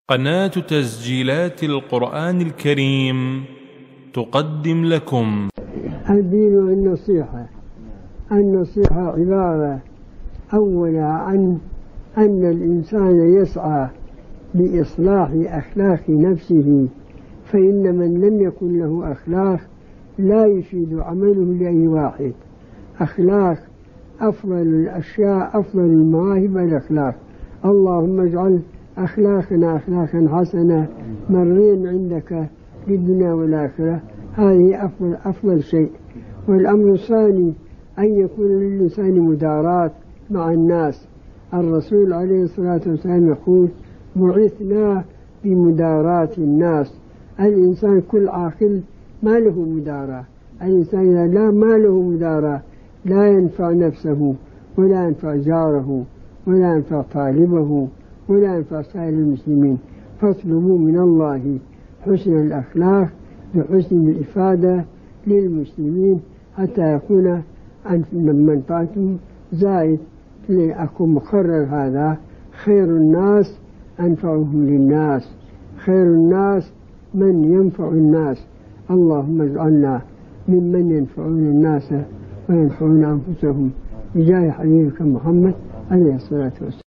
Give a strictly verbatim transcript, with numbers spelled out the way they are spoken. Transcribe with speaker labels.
Speaker 1: قناة تسجيلات القرآن الكريم تقدم لكم
Speaker 2: الدين النصيحة. النصيحة عبارة أولا عن أن الإنسان يسعى لإصلاح أخلاق نفسه، فإن من لم يكن له أخلاق لا يفيد عمله لأي واحد. أخلاق أفضل الأشياء، أفضل المواهب الأخلاق. اللهم اجعل أخلاقنا أخلاقا حسنة مرين عندك للدنيا والآخرة، هذه أفضل, أفضل شيء. والأمر الثاني أن يكون للإنسان مداراة مع الناس. الرسول عليه الصلاة والسلام يقول: بعثنا بمداراة الناس. الإنسان كل عاقل ما له مداراة. الإنسان إذا لا ما له مداراة لا ينفع نفسه ولا ينفع جاره ولا ينفع طالبه ولا ينفع سائر المسلمين. فاطلبوا من الله حسن الأخلاق بحسن الإفادة للمسلمين حتى يكون منفعتهم زائد. لأكون مقرر هذا: خير الناس أنفعهم للناس، خير الناس من ينفع الناس. اللهم اجعلنا ممن ينفعون الناس وينفعون أنفسهم بجاه حبيبك محمد عليه الصلاة والسلام.